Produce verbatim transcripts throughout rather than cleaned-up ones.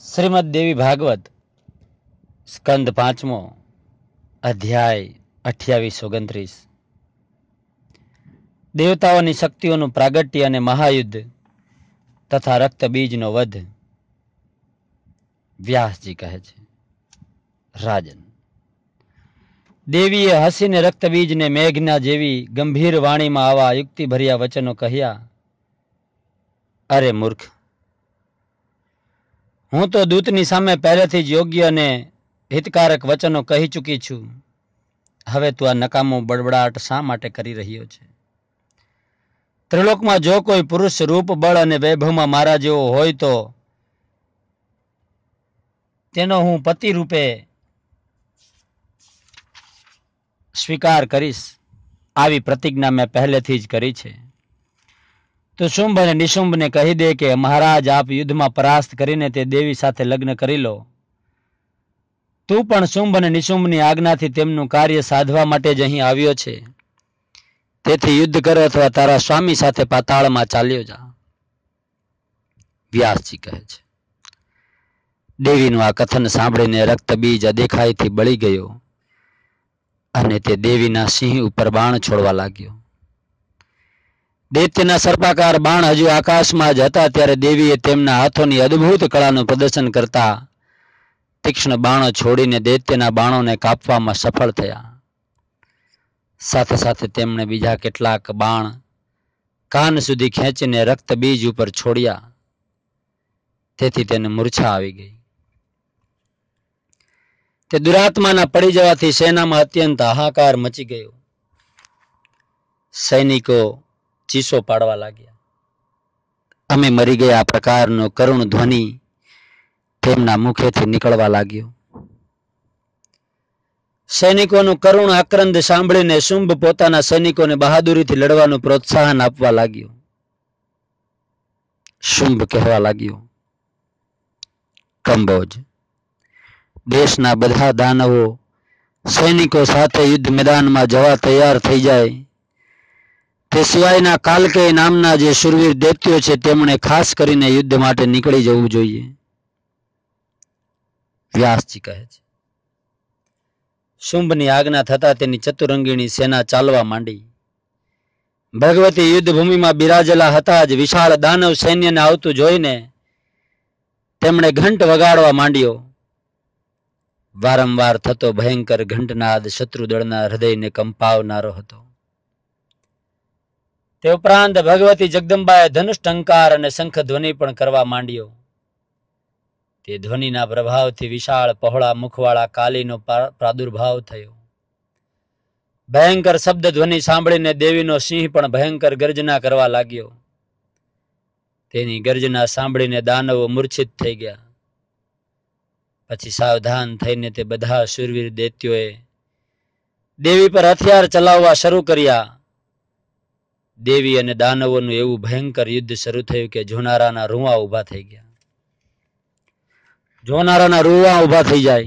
શ્રીમદ દેવી ભાગવત સ્કંદ પાંચમો અધ્યાય અઠ્યાવીસ ઓગણત્રીસ. દેવતાઓની શક્તિઓનું પ્રાગટ્ય અને મહાયુદ્ધ તથા રક્તબીજનો વધ. વ્યાસજી કહે છે, રાજન, દેવીએ હસીને રક્તબીજને મેઘના જેવી ગંભીર વાણીમાં આવા યુક્તિભર્યા વચનો કહ્યા. અરે મૂર્ખ, હું તો દૂતની સામે પહેલેથી જ યોગ્ય અને હિતકારક વચનો કહી ચૂકી છું. હવે તું આ નકામો બડબડાટ શા માટે કરી રહ્યો છે? ત્રિલોકમાં જો કોઈ પુરુષ રૂપ, બળ અને વૈભવમાં મારા જેવો હોય તો તેનો હું પતિ રૂપે સ્વીકાર કરીશ. આવી પ્રતિજ્ઞા મેં પહેલેથી જ કરી છે. તો શુંભ અને નિશુંભને કહી દે કે મહારાજ, આપ યુદ્ધમાં પરાસ્ત કરીને તે દેવી સાથે લગ્ન કરી લો. તું પણ શુંભ અને નિશુંભની આજ્ઞાથી તેમનું કાર્ય સાધવા માટે જ અહીં આવ્યો છે. તેથી યુદ્ધ કરો અથવા તારા સ્વામી સાથે પાતાળમાં ચાલ્યો જા. વ્યાસજી કહે છે, દેવીનું આ કથન સાંભળીને રક્તબીજ અદેખાઈથી બળી ગયો અને તે દેવીના સિંહ ઉપર બાણ છોડવા લાગ્યો. દૈત્યના સર્પાકાર બાણ હજુ આકાશમાં જ હતા ત્યારે દેવીએ તેમના હાથોની અદ્ભુત કળાનું પ્રદર્શન કરતા તીક્ષ્ણ બાણો છોડીને દૈત્યના બાણોને કાપવામાં સફળ થયા. સાથે સાથે તેમણે બીજા કેટલાક બાણ કાન સુધી ખેંચીને રક્તબીજ ઉપર છોડ્યા. તેથી તેને મૂર્છા આવી ગઈ. તે દુરાત્માના પડી જવાથી સેનામાં અત્યંત હાહાકાર મચી ગયો. સૈનિકો ચીસો પાડવા લાગ્યા. અમે મરી ગયા આ પ્રકારનો કરુણ ધ્વનિ તેમના મુખેથી નીકળવા લાગ્યો. સૈનિકોનું કરુણ આક્રંદ સાંભળીને શુંભ પોતાના સૈનિકોને બહાદુરીથી લડવાનું પ્રોત્સાહન આપવા લાગ્યો. શુંભ કહેવા લાગ્યો, કંબોજ, દેશના બધા દાનવો સૈનિકો સાથે યુદ્ધ મેદાનમાં જવા તૈયાર થઈ જાય. તે સિવાયના કાલકેય નામના જે શૂરવીર દૈત્યો છે તેમણે ખાસ કરીને યુદ્ધ માટે નીકળી જવું જોઈએ. વ્યાસજી કહે છે, શુંભની આજ્ઞા થતા તેની ચતુરંગીણી સેના ચાલવા માંડી. ભગવતી યુદ્ધ ભૂમિમાં બિરાજેલા હતા જ વિશાળ દાનવ સૈન્યને આવતું જોઈને તેમણે ઘંટ વગાડવા માંડ્યો. વારંવાર થતો ભયંકર ઘંટનાદ શત્રુદળના હૃદયને કંપાવનારો હતો. તે ઉપરાંત ભગવતી જગદંબાએ ધનુષ ટંકાર અને શંખ ધ્વનિ પણ કરવા માંડ્યો. તે ધ્વનિના પ્રભાવથી વિશાળ પહોળા મુખવાળા કાલીનો પ્રાદુર્ભાવ થયો. ભયંકર શબ્દ ધ્વનિ સાંભળીને દેવીનો સિંહ પણ ભયંકર ગર્જના કરવા લાગ્યો. તેની ગર્જના સાંભળીને દાનવો મૂર્છિત થઈ ગયા. પછી સાવધાન થઈને તે બધા શૂરવીર દૈત્યોએ દેવી પર હથિયાર ચલાવવા શરૂ કર્યા. દેવી અને દાનવોનું એવું ભયંકર યુદ્ધ શરૂ થયું કે જોનારાના રૂવા ઉભા થઈ ગયા. જોનારાના રૂવા ઉભા થઈ જાય.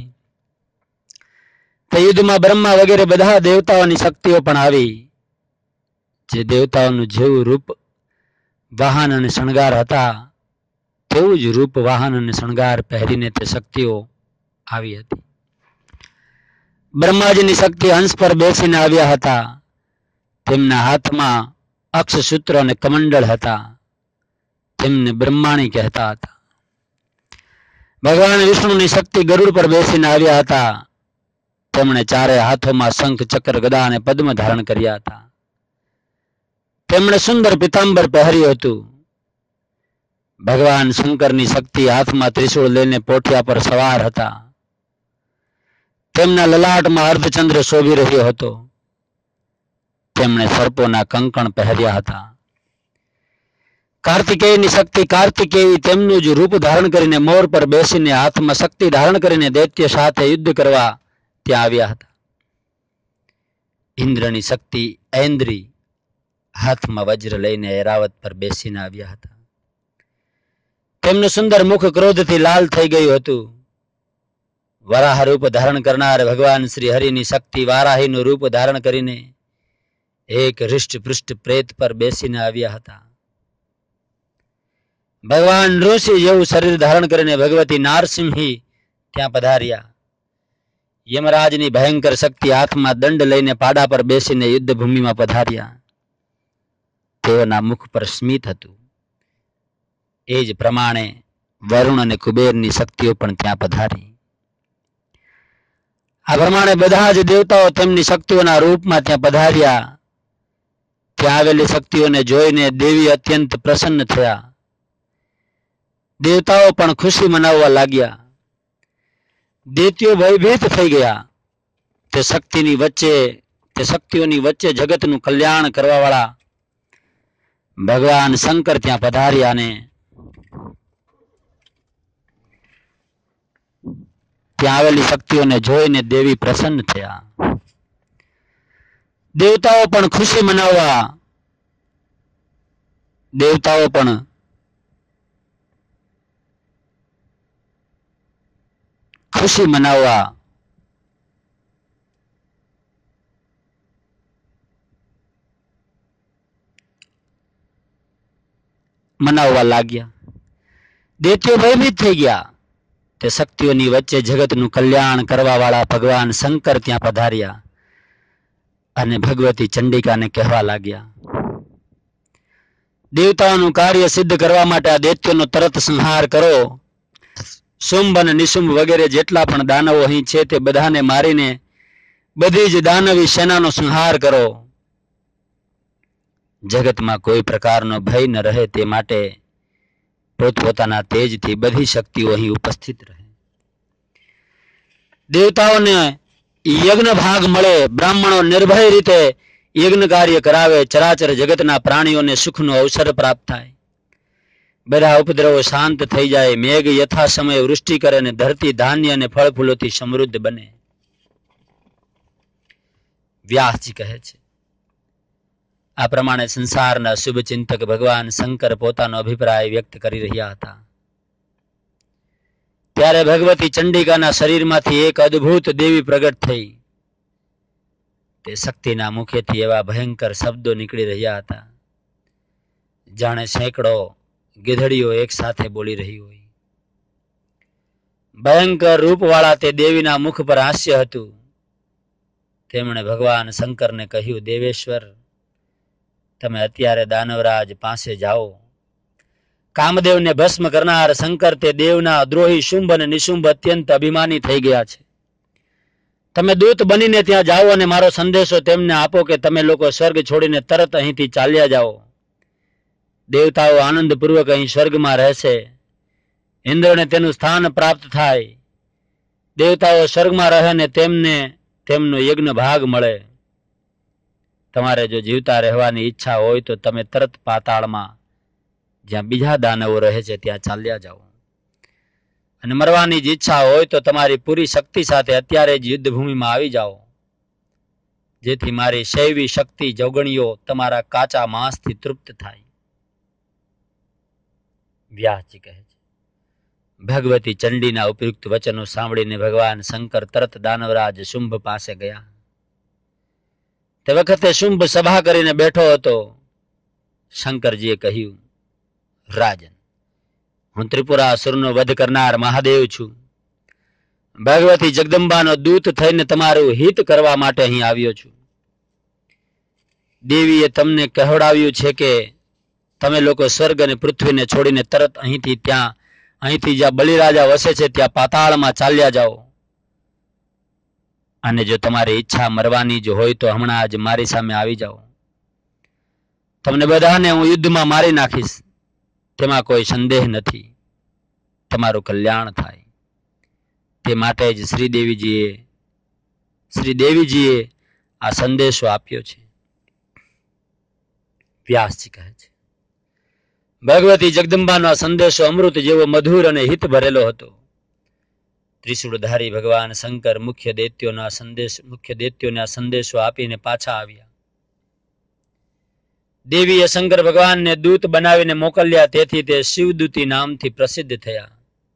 તે યુદ્ધમાં બ્રહ્મા વગેરે બધા દેવતાઓની શક્તિઓ પણ આવી. જે દેવતાઓનું જેવું રૂપ, વાહન અને શણગાર હતા તેવું જ રૂપ, વાહન અને શણગાર પહેરીને તે શક્તિઓ આવી હતી. બ્રહ્માજીની શક્તિ હંસ પર બેસીને આવ્યા હતા. તેમના હાથમાં અક્ષસૂત્ર અને કમંડળ હતા. તેમને બ્રહ્માણી કહેતા હતા. ભગવાન વિષ્ણુની શક્તિ ગરુડ પર બેસીને આવ્યા હતા. તેમણે ચારે હાથોમાં શંખ, ચક્ર, ગદા અને પદ્મ ધારણ કર્યા હતા. તેમણે સુંદર પિતાંબર પહેર્યું હતું. ભગવાન શંકરની શક્તિ હાથમાં ત્રિશૂળ લઈને પોઠિયા પર સવાર હતા. તેમના લલાટમાં અર્ધચંદ્ર શોભી રહ્યો હતો. તેમણે સર્પોના કંકણ પહેર્યા હતા. કાર્તિકેયની શક્તિ કાર્તિકેય તેમનું જ રૂપ ધારણ કરીને મોર પર બેસીને હાથમાં શક્તિ ધારણ કરીને દૈત્ય સાથે યુદ્ધ કરવા ત્યાં આવ્યા હતા. ઇન્દ્રની શક્તિ ઐન્દ્રી હાથમાં વજ્ર લઈને એરાવત પર બેસીને આવ્યા હતા. તેમનું સુંદર મુખ ક્રોધથી લાલ થઈ ગયું હતું. વરાહ રૂપ ધારણ કરનાર ભગવાન શ્રી હરિની શક્તિ વારાહીનું રૂપ ધારણ કરીને એક હૃષ્ટ પૃષ્ઠ પ્રેત પર બેસીને આવ્યા હતા. ભગવાન ઋષિ જેવું શરીર ધારણ કરીને ભગવતી નારસિંહી ત્યાં પધાર્યા. યમરાજની ભયંકર શક્તિ હાથમાં દંડ લઈને પાડા પર બેસીને યુદ્ધ ભૂમિમાં પધાર્યા. તેઓના મુખ પર સ્મિત હતું. એ જ પ્રમાણે વરુણ અને કુબેરની શક્તિઓ પણ ત્યાં પધારી. આ પ્રમાણે બધા જ દેવતાઓ તેમની શક્તિઓના રૂપમાં ત્યાં પધાર્યા. ત્યાં આવેલી શક્તિઓને જોઈને દેવી અત્યંત પ્રસન્ન થયા. દેવતાઓ પણ ખુશી મનાવવા લાગ્યા. દૈત્યો ભયભીત થઈ ગયા. તે શક્તિની વચ્ચે તે શક્તિઓની વચ્ચે જગતનું કલ્યાણ કરવા વાળા ભગવાન શંકર ત્યાં પધાર્યા અને ત્યાં આવેલી શક્તિઓને જોઈને દેવી પ્રસન્ન થયા. દેવતાઓ પણ ખુશી મનાવવા દેવતાઓ પણ ખુશી મનાવવા મનાવવા લાગ્યા. દૈત્યો ભયભીત થઈ ગયા. તે શક્તિઓની વચ્ચે જગતનું કલ્યાણ કરવા વાળા ભગવાન શંકર ત્યાં પધાર્યા અને ભગવતી ચંડિકાને કહેવા લાગ્યા, દેવતાઓનું કાર્ય સિદ્ધ કરવા માટે આ દૈત્યોનો તરત સંહાર કરો. શુંભ અને નિશુંભ વગેરે જેટલા પણ દાનવો અહીં છે તે બધાને મારીને બધી જ દાનવી સેનાનો સંહાર કરો. જગતમાં કોઈ પ્રકારનો ભય ન રહે તે માટે પોતપોતાના તેજથી બધી શક્તિઓ અહીં ઉપસ્થિત રહે. દેવતાઓને યજ્ઞ ભાગ મળે. બ્રાહ્મણો નિર્ભય રીતે યજ્ઞ કાર્ય કરાવે. ચરાચર જગતના પ્રાણીઓને સુખનો અવસર પ્રાપ્ત થાય. બધા ઉપદ્રવો શાંત થઈ જાય. મેઘ યથા સમયે વૃષ્ટિ કરે અને ધરતી ધાન્ય અને ફળ ફૂલોથી સમૃદ્ધ બને. વ્યાસજી કહે છે, આ પ્રમાણે સંસારના શુભ ચિંતક ભગવાન શંકર પોતાનો અભિપ્રાય વ્યક્ત કરી રહ્યા હતા. ત્યારે ભગવતી ચંડિકાના શરીરમાંથી એક અદ્ભુત દેવી પ્રગટ થઈ. તે શક્તિના મુખેથી એવા ભયંકર શબ્દો નીકળી રહ્યા હતા જાણે સેંકડો ગીધડીઓ એક સાથે બોલી રહી હોય. ભયંકર રૂપવાળા તે દેવીના મુખ પર હાસ્ય હતું. તેમણે ભગવાન શંકરને કહ્યું, દેવેશ્વર, તમે અત્યારે દાનવરાજ પાસે જાઓ. કામદેવને ભસ્મ કરનાર શંકર તે દેવના દ્રોહી શુંભ અને નિશુંભ અત્યંત અભિમાની થઈ ગયા છે. તમે દૂત બનીને ત્યાં જાઓ અને મારો સંદેશો તેમને આપો કે તમે લોકો સ્વર્ગ છોડીને તરત અહીંથી ચાલ્યા જાઓ. દેવતાઓ આનંદપૂર્વક અહીં સ્વર્ગમાં રહેશે. ઇન્દ્રને તેનું સ્થાન પ્રાપ્ત થાય. દેવતાઓ સ્વર્ગમાં રહે ને તેમને તેમનો યજ્ઞ ભાગ મળે. તમારે જો જીવતા રહેવાની ઈચ્છા હોય તો તમે તરત પાતાળમાં જ્યાં બીજા દાનવો રહે છે ત્યાં ચાલ્યા જાઓ. અને મરવાની જ ઈચ્છા હોય તો તમારી પૂરી શક્તિ સાથે અત્યારે જ યુદ્ધભૂમિમાં આવી જાઓ, જેથી મારી શૈવી શક્તિ જોગણીઓ તમારા કાચા માંસથી તૃપ્ત થાય. વ્યાસજી કહે છે, ભગવતી ચંડીના ઉપયુક્ત વચનો સાંભળીને ભગવાન શંકર તરત દાનવરાજ શુંભ પાસે ગયા. તે વખતે શુંભ સભા કરીને બેઠો હતો. શંકરજીએ કહ્યું, રાજન, હું ત્રિપુરાસુરનો વધ કરનાર મહાદેવ છું. ભગવતી જગદંબાનો દૂત થઈને તમારું હિત કરવા માટે અહીં આવ્યો છું. દેવીએ તમને કહેવડાવ્યું છે કે તમે લોકો સ્વર્ગ અને પૃથ્વીને છોડીને તરત અહીંથી ત્યાં અહીંથી જ્યાં બલિરાજા વસે છે ત્યાં પાતાળમાં ચાલ્યા જાઓ. અને જો તમારી ઈચ્છા મરવાની જ હોય તો હમણાં જ મારી સામે આવી જાઓ. તમને બધાને હું યુદ્ધમાં મારી નાખીશ, તેમાં કોઈ સંદેહ નથી. તમારું કલ્યાણ થાય તે માટે જ શ્રી દેવીજીએ શ્રી દેવીજીએ આ સંદેશો આપ્યો છે. વ્યાસજી કહે છે, ભગવતી જગદંબાનો આ સંદેશો અમૃત જેવો મધુર અને હિત ભરેલો હતો. ત્રિશૂળધારી ભગવાન શંકર મુખ્ય દૈત્યોના સંદેશ મુખ્ય દૈત્યોને આ સંદેશો આપીને પાછા આવ્યા. દેવીએ શંકર ભગવાનને દૂત બનાવીને મોકલ્યા, તેથી તે શિવદૂતી નામથી પ્રસિદ્ધ થયા.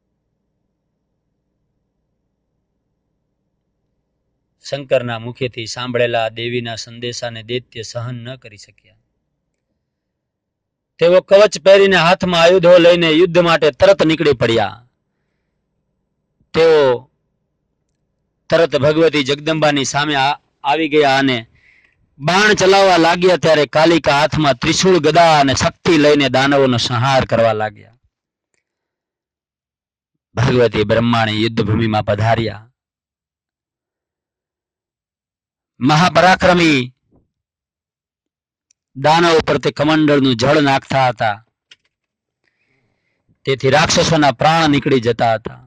શંકરના મુખેથી સાંભળેલા દેવીના સંદેશાને દૈત્ય સહન ન કરી શક્યા. તેઓ કવચ પહેરીને હાથમાં આયુધો લઈને યુદ્ધ માટે તરત નીકળી પડ્યા. તેઓ તરત ભગવતી જગદંબાની સામે આવી ગયા અને બાણ ચલાવવા લાગ્યા. ત્યારે કાલિકા હાથમાં ત્રિશૂળ, ગદા અને શક્તિ લઈને દાનવોનો સંહાર કરવા લાગ્યા. ભગવતી બ્રહ્માણી યુદ્ધભૂમિમાં પધાર્યા. મહાપરાક્રમી દાનવ ઉપર તે કમંડળનું જળ નાખતા હતા. તેથી રાક્ષસોના પ્રાણ નીકળી જતા હતા.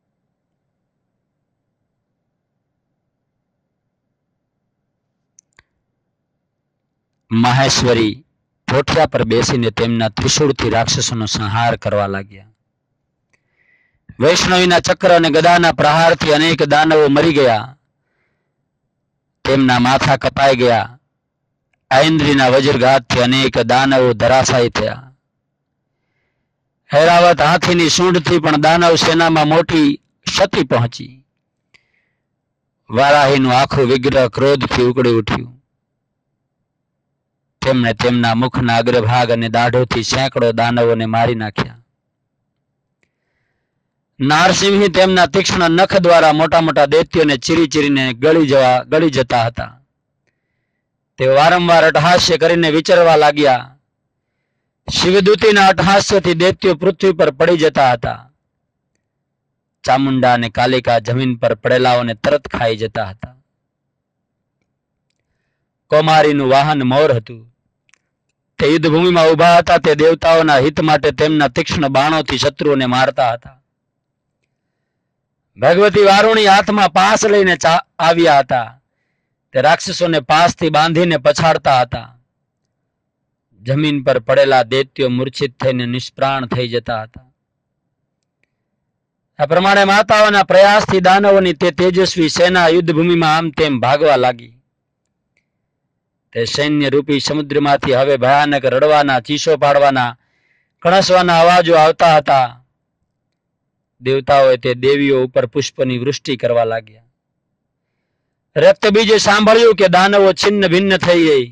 માહેશ્વરી પોઠિયા પર બેસીને તેમના ત્રિશૂળથી રાક્ષસોનો સંહાર કરવા લાગ્યા. વૈષ્ણવીના ચક્ર અને ગદાના પ્રહારથી અનેક દાનવો મરી ગયા. તેમના માથા કપાઈ ગયા. ઐન્દ્રીના વજ્રઘાતથી અનેક દાનવો ધરાશાયી થયા. ઐરાવત હાથીની સૂંઢથી પણ દાનવ સેનામાં મોટી ક્ષતિ પહોંચી. વારાહીનું આખું વિગ્રહ ક્રોધથી ઉકળી ઉઠ્યું. તેમણે તેમના મુખના અગ્રભાગ અને દાઢોથી સેંકડો દાનવોને મારી નાખ્યા. નારસિંહી તેમના તીક્ષ્ણ નખ દ્વારા મોટા મોટા દૈત્યોને ચીરી ચીરીને ગળી જવા ગળી જતા હતા. તેઓ વારંવાર અટહાસ્ય કરીને વિચરવા લાગ્યા. શિવદૂતીના અટહાસ્યથી દૈત્યો પૃથ્વી પર પડી જતા હતા. ચામુંડા અને કાલિકા જમીન પર પડેલાઓને તરત ખાઈ જતા હતા. કૌમારીનું વાહન મોર હતું. તે યુદ્ધભૂમિમાં ઉભા હતા. તે દેવતાઓના હિત માટે તેમના તીક્ષ્ણ બાણોથી શત્રુઓને મારતા હતા. ભગવતી વારુણી હાથમાં પાસ લઈને આવ્યા હતા. તે રાક્ષસોને પાસથી બાંધીને પછાડતા હતા. જમીન પર પડેલા દૈત્યો મૂર્છિત થઈને નિષ્પ્રાણ થઈ જતા હતા. આ પ્રમાણે માતાઓના પ્રયાસથી દાનવોની તે તેજસ્વી સેના યુદ્ધભૂમિમાં આમ તેમ ભાગવા લાગી. તે સૈન્ય રૂપી સમુદ્રમાંથી હવે ભયાનક રડવાના, ચીસો પાડવાના, કણસવાના અવાજો આવતા હતા. દેવતાઓએ તે દેવીઓ ઉપર પુષ્પની વૃષ્ટિ કરવા લાગ્યા. રક્તબીજે સાંભળ્યું કે દાનવો છિન્ન ભિન્ન થઈ ગઈ,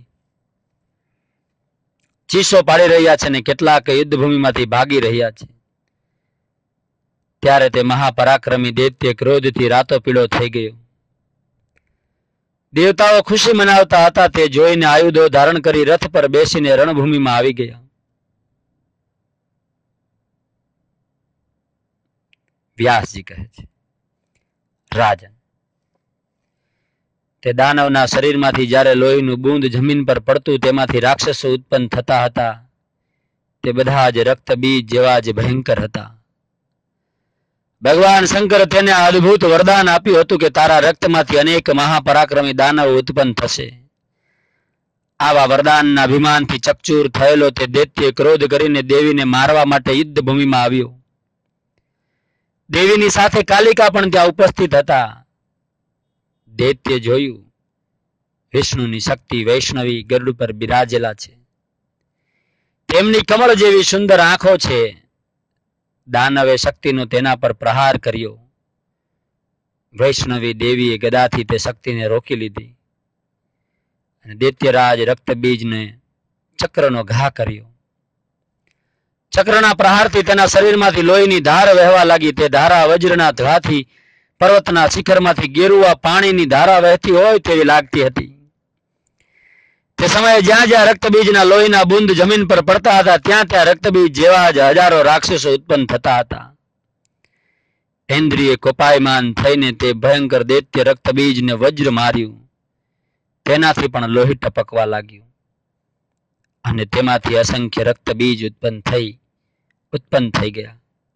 ચીસો પાડી રહ્યા છે ને કેટલાક યુદ્ધભૂમિમાંથી ભાગી રહ્યા છે. ત્યારે તે મહાપરાક્રમી દૈત્ય ક્રોધથી રાતો પીળો થઈ ગયો. દેવતાઓ ખુશી મનાવતા હતા. તે જોઈને આયુધો ધારણ કરી રથ પર બેસીને રણભૂમિમાં આવી ગયા. વ્યાસજી કહે છે, રાજન, તે દાનવના શરીરમાંથી જ્યારે લોહીનું બૂંદ જમીન પર પડતું તેમાંથી રાક્ષસો ઉત્પન્ન થતા હતા. તે બધા જ રક્ત બીજ જેવા જ ભયંકર હતા. ભગવાન શંકર તેને અદ્ભુત વરદાન આપ્યું હતું કે તારા રક્તમાંથી અનેક મહાપરાક્રમી દાનવો ઉત્પન્ન થશે. આવા વરદાનના અભિમાનથી ચકચૂર થયેલો તે દૈત્ય ક્રોધ કરીને દેવીને મારવા માટે યુદ્ધ ભૂમિમાં આવ્યો. દેવીની સાથે કાલિકા પણ ત્યાં ઉપસ્થિત હતા. દૈત્ય જોયું, વિષ્ણુની શક્તિ વૈષ્ણવી ગરુડ પર બિરાજેલા છે. તેમની કમળ જેવી સુંદર આંખો છે. દાનવે શક્તિનો તેના પર પ્રહાર કર્યો. વૈષ્ણવી દેવીએ ગદાથી તે શક્તિને રોકી લીધી અને દૈત્યરાજ રક્તબીજને ચક્રનો ઘા કર્યો. ચક્રના પ્રહારથી તેના શરીરમાંથી લોહીની ધાર વહેવા લાગી. તે ધારા વજ્રના ઘાથી પર્વતના શિખરમાંથી ગેરુવા પાણીની ધારા વહેતી હોય તેવી લાગતી હતી. તે સમયે જ્યાં જ્યાં રક્તબીજના લોહીના બુંદ જમીન પર પડતા હતા ત્યાં ત્યાં રક્તબીજ જેવા જ હજારો રાક્ષસો ઉત્પન્ન થતા હતા. ઇન્દ્રિય કોપાયમાન થઈને તે ભયંકર દૈત્ય રક્તબીજને વજ્ર માર્યું. તેનાથી પણ લોહી ટપકવા લાગ્યું અને તેમાંથી અસંખ્ય રક્તબીજ ઉત્પન્ન થઈ ઉત્પન્ન થઈ ગયા.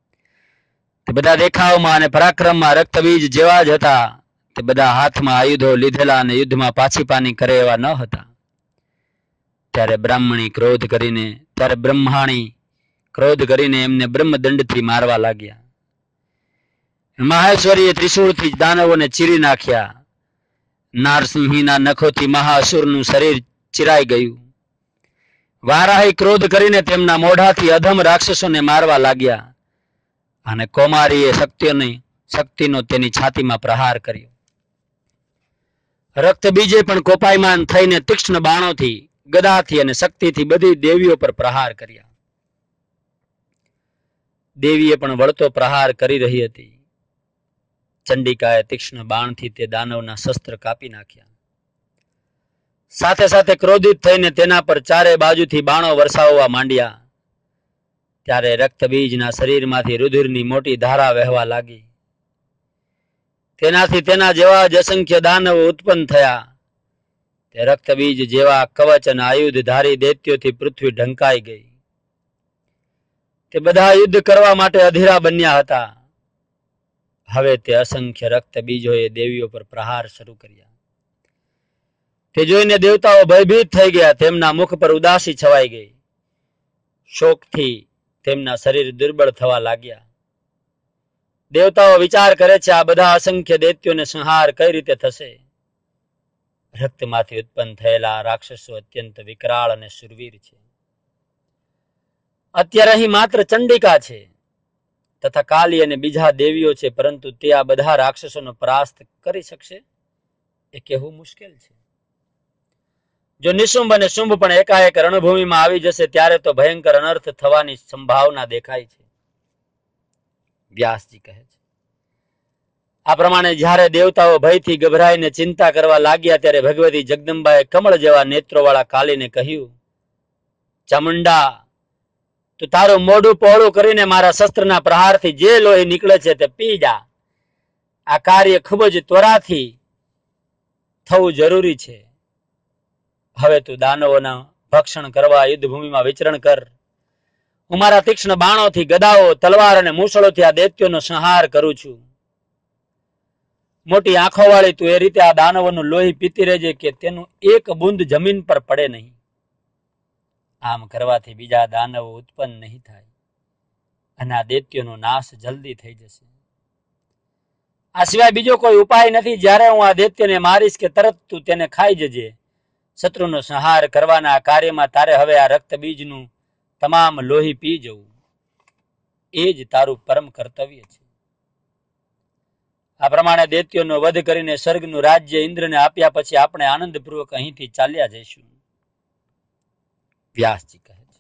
તે બધા દેખાવમાં અને પરાક્રમમાં રક્તબીજ જેવા જ હતા. તે બધા હાથમાં આયુધો લીધેલા અને યુદ્ધમાં પાછી પાની કરે એવા ન હતા. ત્યારે બ્રાહ્મણી ક્રોધ કરીને ત્યારે બ્રહ્માણી ક્રોધ કરીને એમને બ્રહ્મદંડથી મારવા લાગ્યા. માહેશ્વરીએ ત્રિશૂળથી દાનવોને ચીરી નાખ્યા. નારસિંહીના નખોથી મહાસુરનું શરીર ચીરાઈ ગયું. વારાહી ક્રોધ કરીને તેમના મોઢાથી અધમ રાક્ષસોને મારવા લાગ્યા અને કૌમારીએ શક્તિઓની શક્તિનો તેની છાતીમાં પ્રહાર કર્યો. રક્તબીજે પણ કોપાયમાન થઈને તીક્ષ્ણ બાણોથી, ગદાથી અને શક્તિથી બધી દેવીઓ પર પ્રહાર કર્યા. દેવીએ પણ વળતો પ્રહાર કરી રહી હતી. ચંડિકાએ તીક્ષ્ણ બાણથી તે દાનવના શસ્ત્ર કાપી નાખ્યા. સાથે સાથે ક્રોધિત થઈને તેના પર ચારે બાજુથી બાણો વરસાવવા માંડ્યા. ત્યારે રક્તબીજના શરીરમાંથી રુધિરની મોટી ધારા વહેવા લાગી. તેનાથી તેના જેવા જ અસંખ્ય દાનવો ઉત્પન્ન થયા. તે રક્તબીજ જેવા કવચ અને આયુધધારી દૈત્યોથી પૃથ્વી ઢંકાઈ ગઈ. તે બધા યુદ્ધ કરવા માટે અધીરા બન્યા હતા. હવે તે અસંખ્ય રક્તબીજોએ દેવીઓ પર પ્રહાર શરૂ કર્યા. તે જોઈને દેવતાઓ ભયભીત થઈ ગયા. તેમના મુખ પર ઉદાસી છવાઈ ગઈ. શોકથી તેમના શરીર દુર્બળ થવા લાગ્યા. દેવતાઓ વિચાર કરે છે, આ બધા અસંખ્ય દૈત્યોને સંહાર કઈ રીતે થશે? રક્તમાંથી ઉત્પન્ન થયેલા રાક્ષસો અત્યંત વિકરાળ અને શુરવીર છે. અત્યારે અહીં માત્ર ચંડિકા છે તથા કાલી અને બીજા દેવીઓ છે, પરંતુ તે આ બધા રાક્ષસોનો પરાસ્ત કરી શકશે એ કહેવું મુશ્કેલ છે. જો નિશુંભ અને શુંભ પણ એકાએક રણભૂમિમાં આવી જશે ત્યારે તો ભયંકર અનર્થ થવાની સંભાવના દેખાય છે. વ્યાસજી કહે છે, આ પ્રમાણે જ્યારે દેવતાઓ ભયથી ગભરાઈને ચિંતા કરવા લાગ્યા ત્યારે ભગવતી જગદંબાએ કમળ જેવા નેત્રો વાળા કાલીને કહ્યું, ચામુંડા, તું તારું મોઢું પહોળું કરીને મારા શસ્ત્રના પ્રહારથી જે લોહી નીકળે છે તે પી જા. આ કાર્ય ખૂબ જ ત્વરાથી થવું જરૂરી છે. હવે તું દાનવોના ભક્ષણ કરવા યુદ્ધભૂમિમાં વિચરણ કર. હું મારા તીક્ષ્ણ બાણોથી, ગદાઓ, તલવાર અને મૂસળોથી આ દૈત્યોનો સંહાર કરું છું. મોટી આંખો વાળી તું એ રીતે આ દાનવોનું લોહી પીતી રહેજે કે તેનું એક બુંદ જમીન પર પડે નહીં. આમ કરવાથી બીજા દાનવો ઉત્પન્ન નહીં થાય અને આ દૈત્યોનો નાશ જલ્દી થઈ જશે. આ સિવાય બીજો કોઈ ઉપાય નથી. જ્યારે હું આ દૈત્યને મારીશ કે તરત તું તેને ખાઈ જજે. શત્રુનો સંહાર કરવાના આ કાર્યમાં તારે હવે આ રક્તબીજનું તમામ લોહી પી જવું એ જ તારું પરમ કર્તવ્ય છે. આ પ્રમાણે દૈત્યોનો વધ કરીને સ્વર્ગનું રાજ્ય ઇન્દ્રને આપ્યા પછી આપણે આનંદપૂર્વક અહીંથી ચાલ્યા જઈશું. વ્યાસજી કહે છે,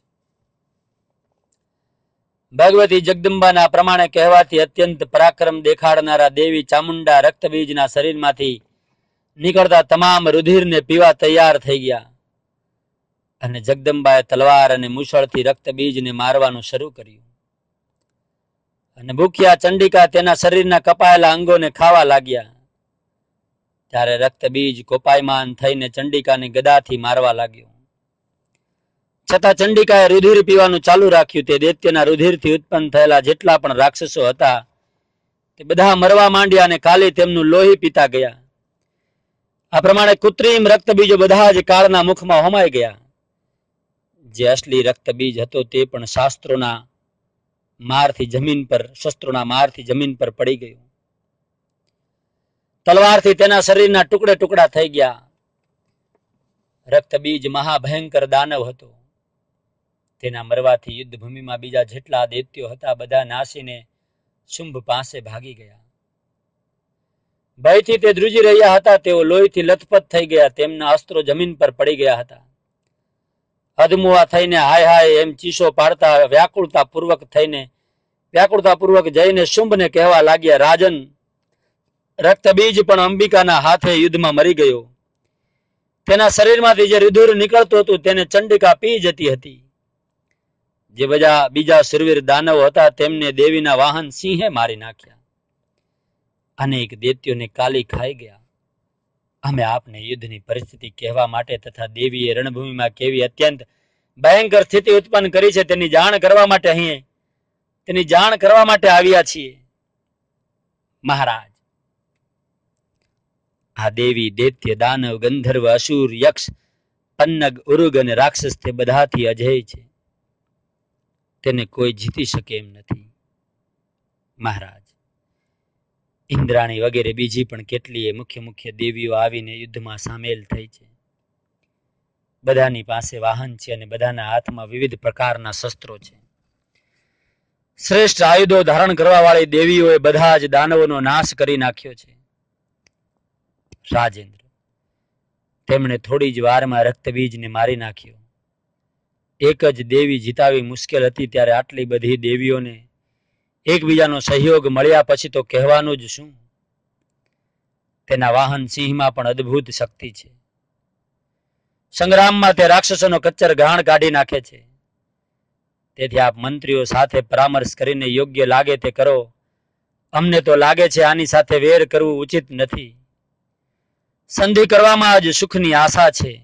ભગવતી જગદંબાના પ્રમાણે કહેવાથી અત્યંત પરાક્રમ દેખાડનારા દેવી ચામુંડા રક્તબીજના શરીરમાંથી નીકળતા તમામ રુધિરને પીવા તૈયાર થઈ ગયા અને જગદંબાએ તલવાર અને મુશળથી રક્તબીજને મારવાનું શરૂ કર્યું. અને ભૂખ્યા ચંડિકા તેના શરીરના કપાયેલા અંગોને ખાવા લાગ્યા. ત્યારે રક્તબીજ કોપાયમાન થઈને ચંડિકાને ગદાથી મારવા લાગ્યો. છતાં ચંડિકાએ રુધિર પીવાનું ચાલુ રાખ્યું. તે દૈત્યના રુધિરથી ઉત્પન્ન થયેલા જેટલા પણ રાક્ષસો હતા તે બધા મરવા માંડ્યા અને કાલી તેમનું લોહી પીતા ગયા. આ પ્રમાણે કૃત્રિમ રક્તબીજો બધા જ કાળના મુખમાં હોમાઈ ગયા. જે અસલી રક્તબીજ હતો તે પણ શાસ્ત્રોના મારથી જમીન પર શસ્ત્રોના મારથી જમીન પર પડી ગયું. તલવારથી તેના શરીરના ટુકડે ટુકડા થઈ ગયા. રક્તબીજ મહાભયંકર દાનવ હતો. તેના મરવાથી યુદ્ધભૂમિમાં બીજા જેટલા દૈત્યો હતા બધા નાસીને શુંભ પાસે ભાગી ગયા. ભયથી તે ધ્રુજી રહ્યા હતા. તેઓ લોહીથી લથપથ થઈ ગયા. તેમના અસ્ત્રો જમીન પર પડી ગયા હતા. અધમુઆ થઈને હાય હાય એમ ચીસો પાડતા વ્યાકુળતા પૂર્વક થઈને વ્યાકુળતા પૂર્વક જઈને શુંભને કહેવા લાગ્યા, રાજન, રક્તબીજ પણ અંબિકાના હાથે યુદ્ધમાં મરી ગયો. તેના શરીરમાંથી જે રુધિર નીકળતું હતું તેને ચંડિકા પી જતી હતી. જે બધા બીજા શૂરવીર દાનવો હતા તેમને દેવીના વાહન સિંહે મારી નાખ્યા. અનેક દૈત્યોને કાલી ખાઈ ગયા. અમે આપને યુદ્ધની પરિસ્થિતિ કહેવા માટે તથા દેવીએ રણભૂમિમાં કેવી અત્યંત ભયંકર સ્થિતિ ઉત્પન્ન કરી છે તેની જાણ કરવા માટે અહીં તેની જાણ કરવા માટે આવ્યા છીએ. મહારાજ, આ દેવી, દૈત્ય, દાનવ, ગંધર્વ, અસુર, યક્ષ, પન્નગ, ઉરુગ અને રાક્ષસ તે બધાથી અજેય છે. તેને કોઈ જીતી શકે એમ નથી. મહારાજ, ઇન્દ્રાણી વગેરે બીજી પણ કેટલીય મુખ્ય મુખ્ય દેવીઓ આવીને યુદ્ધમાં સામેલ થઈ છે. બધાની પાસે વાહન છે અને બધાના હાથમાં વિવિધ પ્રકારના શસ્ત્રો છે. શ્રેષ્ઠ આયુધો ધારણ કરવા વાળી દેવીઓએ બધા જ દાનવોનો નાશ કરી નાખ્યો છે. રાજેન્દ્ર, તેમણે થોડી જ વારમાં રક્તબીજને મારી નાખ્યો. એક જ દેવી જીતાવી મુશ્કેલ હતી ત્યારે આટલી બધી દેવીઓને એકબીજાનો સહયોગ મળ્યા પછી તો કહેવાનું જ શું. તેના વાહન સિંહમાં પણ અદ્ભુત શક્તિ છે. સંગ્રામમાં તે રાક્ષસોનો કચ્ચર ઘાણ કાઢી નાખે છે. તેથી આપ મંત્રીઓ સાથે પરામર્શ કરીને યોગ્ય લાગે તે કરો. અમને તો લાગે છે આની સાથે વેર કરવું ઉચિત નથી. સંધિ કરવામાં જ સુખની આશા છે.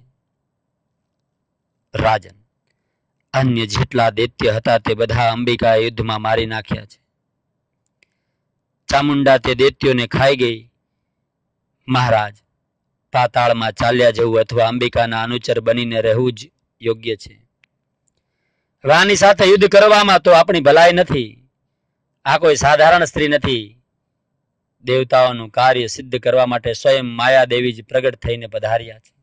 રાજન, અન્ય જેટલા દૈત્ય હતા તે બધા અંબિકા યુદ્ધમાં મારી નાખ્યા છે. ચામુંડા તે દૈત્યોને ખાઈ ગઈ. મહારાજ, પાતાળમાં ચાલ્યા જવું અથવા અંબિકાના અનુચર બનીને રહેવું જ યોગ્ય છે. હવે આની સાથે યુદ્ધ કરવામાં તો આપણી ભલાઈ નથી. આ કોઈ સાધારણ સ્ત્રી નથી. દેવતાઓનું કાર્ય સિદ્ધ કરવા માટે સ્વયં માયાદેવી જ પ્રગટ થઈને પધાર્યા છે.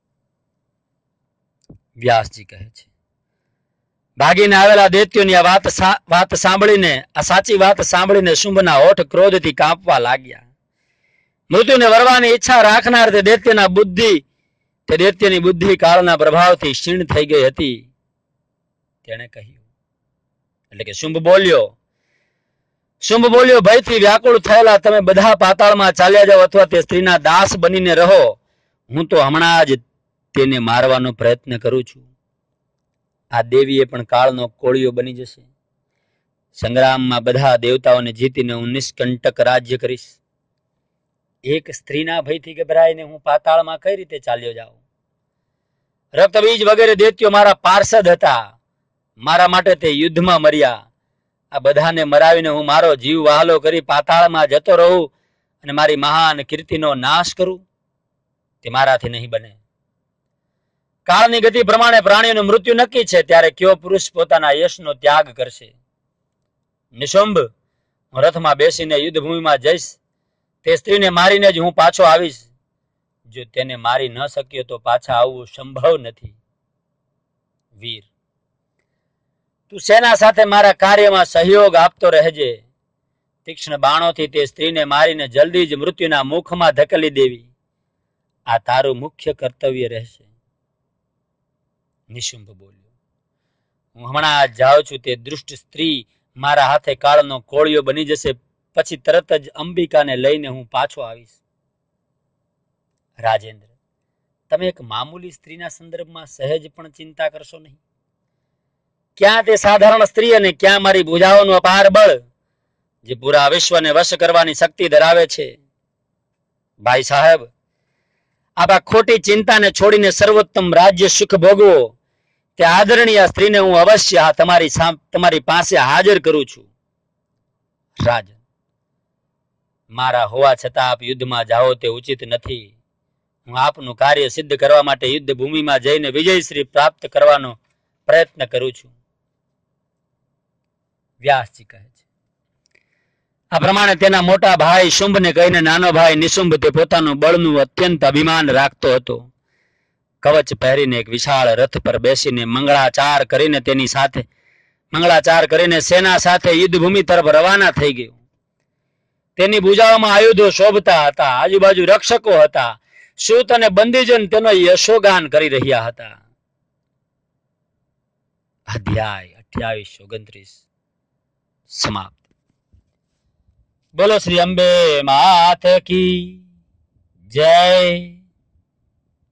વ્યાસજી કહે છે, ભાગીને આવેલા દૈત્યોની આ વાત વાત સાંભળીને આ સાચી વાત સાંભળીને શુંભના હોઠ ક્રોધથી કાંપવા લાગ્યા. મૃત્યુને વરવાની ઈચ્છા રાખનાર તે દૈત્યના બુદ્ધિ તે દૈત્યની બુદ્ધિ કાળના પ્રભાવથી ક્ષીણ થઈ ગઈ હતી. તેણે કહ્યું, એટલે કે શુંભ બોલ્યો શુંભ બોલ્યો ભયથી વ્યાકુળ થયેલા તમે બધા પાતાળમાં ચાલ્યા જાઓ અથવા તે સ્ત્રીના દાસ બનીને રહો. હું તો હમણાં જ તેને મારવાનો પ્રયત્ન કરું છું. આ દેવીએ પણ કાળનો કોળિયો બની જશે. સંગ્રામમાં બધા દેવતાઓને જીતીને હું નિષ્કંટક રાજ્ય કરીશ. એક સ્ત્રીના ભયથી ગભરાઈને હું પાતાળમાં કઈ રીતે ચાલ્યો જાઉં? રક્તબીજ વગેરે દૈત્યો મારા પાર્ષદ હતા. મારા માટે તે યુદ્ધમાં મર્યા. આ બધાને મરાવીને હું મારો જીવ વહાલો કરી પાતાળમાં જતો રહું અને મારી મહાન કીર્તિનો નાશ કરું? તે મારાથી નહીં બને. કાળની ગતિ પ્રમાણે પ્રાણીઓનું મૃત્યુ નક્કી છે. ત્યારે કયો પુરુષ પોતાના યશનો ત્યાગ કરશે? નિશુંભ, હું રથમાં બેસીને યુદ્ધભૂમિમાં જઈશ. તે સ્ત્રીને મારીને જ હું પાછો આવીશ. જો તેને મારી ન શક્યો તો પાછા આવવું સંભવ નથી. વીર, તું સેના સાથે મારા કાર્યમાં સહયોગ આપતો રહેજે. તીક્ષ્ણ બાણોથી તે સ્ત્રીને મારીને જલ્દી જ મૃત્યુના મુખમાં ધકેલી દેવી. આ તારું મુખ્ય કર્તવ્ય રહેશે. નિશુંભ બોલ્યો, હું હમણાં જાઉં છું. તે દુષ્ટ સ્ત્રી મારા હાથે કાળનો કોળિયો બની જશે. પછી તરત જ અંબિકાને લઈને હું પાછો આવીશ. રાજેન્દ્ર, તમે એક મામૂલી સ્ત્રીના સંદર્ભમાં સહેજ પણ ચિંતા કરશો નહીં. ક્યાં તે સાધારણ સ્ત્રી અને ક્યાં મારી ભુજાઓનું અપાર બળ જે પૂરા વિશ્વને વશ કરવાની શક્તિ ધરાવે છે. ભાઈ સાહેબ, આ ખોટી ચિંતાને છોડીને સર્વોત્તમ રાજ્ય સુખ ભોગવો. તે આદરણીય સ્ત્રીને હું અવશ્ય તમારી તમારી પાસે હાજર કરું છું. રાજન, મારા હોવા છતાં આપ યુદ્ધમાં જાઓ તે ઉચિત નથી. હું આપનું કાર્ય સિદ્ધ કરવા માટે યુદ્ધ ભૂમિમાં જઈને વિજયશ્રી પ્રાપ્ત કરવાનો પ્રયત્ન કરું છું. વ્યાસજી કહે છે, આ પ્રમાણે તેના મોટા ભાઈ શુંભને કહીને નાનો ભાઈ નિશુંભ તે પોતાનું બળનું અત્યંત અભિમાન રાખતો હતો. કવચ પહેરીને એક વિશાળ રથ પર બેસીને મંગળાચાર કરીને તેની સાથે મંગળાચાર કરીને સેના સાથે યુદ્ધભૂમિ તરફ રવાના થઈ ગયો. તેની ભુજાઓમાં આયુધો શોભતા હતા. આજુબાજુ રક્ષકો હતા. સૂત અને બંદીજન તેનો યશોગાન કરી રહ્યા હતા. અધ્યાય અઠ્યાવીસ ઓગણત્રીસ સમાપ્ત. બોલો શ્રી અંબે માત કી જય.